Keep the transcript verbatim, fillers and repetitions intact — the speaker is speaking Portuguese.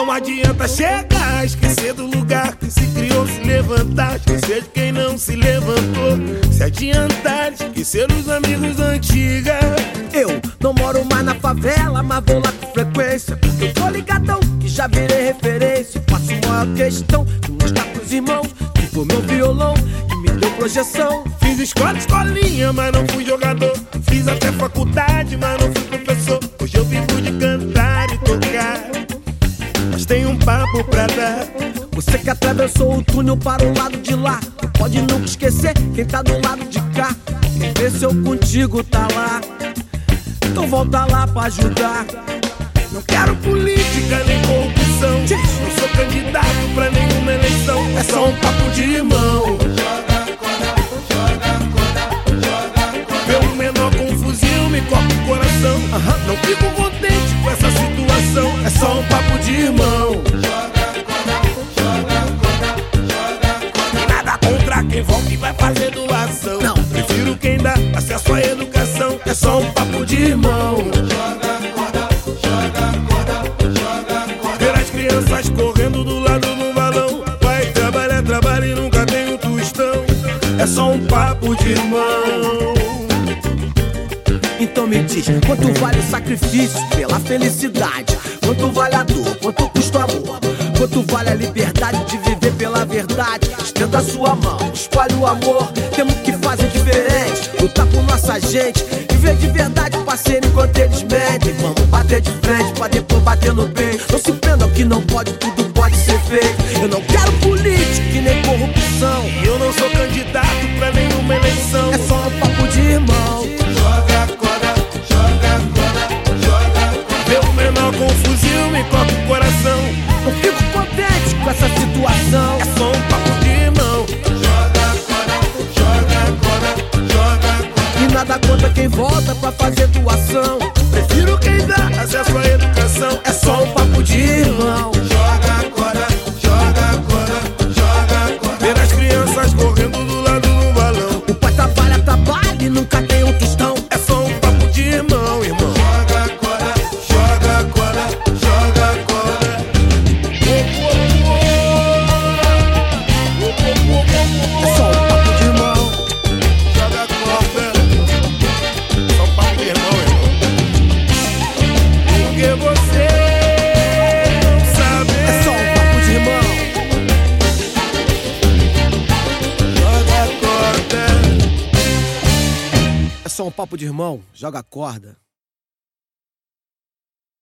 Não adianta chegar, esquecer do lugar que se criou, se levantar, esquecer de quem não se levantou, se adiantar, esquecer os amigos antigos. Eu não moro mais na favela, mas vou lá com frequência. Eu tô ligadão, que já virei referência. Faço maior questão de mostrar pros irmãos que foi meu violão que me deu projeção. Fiz escola, escolinha, mas não fui jogador. Fiz até faculdade, mas não fui professor. Hoje eu vivo de cantar e tocar, mas tem um papo pra dar. Você que atravessou o túnel para o lado de lá, não pode nunca esquecer quem tá do lado de cá. Quem venceu contigo tá lá, então volta lá pra ajudar. Não quero política nem corrupção, não sou candidato pra nenhuma eleição. É só um papo de irmão. Pelo menor com um fuzil me corta o coração. Não fico contente com essa situação. É só um papo de irmão. Nada contra quem volta e vai fazer doação. Não. Prefiro quem dá acesso à educação. É só um papo de irmão. Ver as crianças correndo do lado do balão. Vai trabalhar, trabalha e nunca tem um tostão. É só um papo de irmão. Então me diz, quanto vale o sacrifício pela felicidade? Quanto vale a dor? Quanto custa o amor? Quanto vale a liberdade de viver pela verdade? Estenda a sua mão, espalhe o amor. Temos que fazer diferente, lutar por nossa gente, viver de verdade, parceiro, enquanto eles mentem. Vamos bater de frente pra depois bater no bem. Não se prenda ao que não pode, tudo pode ser feito. Eu não quero política e nem corrupção, e eu não sou candidato pra nenhuma eleição. é só um papo de irmão. Com um fuzil me corta o coração. Não fico contente com essa situação. É só um papo de irmão. Joga agora, joga agora, joga agora. E nada contra quem volta pra fazer doação. Prefiro quem dá acesso à educação. É só um papo de irmão. Joga agora, joga agora, joga agora. Ver as crianças correndo do lado do balão. O pai trabalha, trabalha e nunca tem um tostão. É só um papo de irmão, irmão. É só um papo de irmão, joga a corda.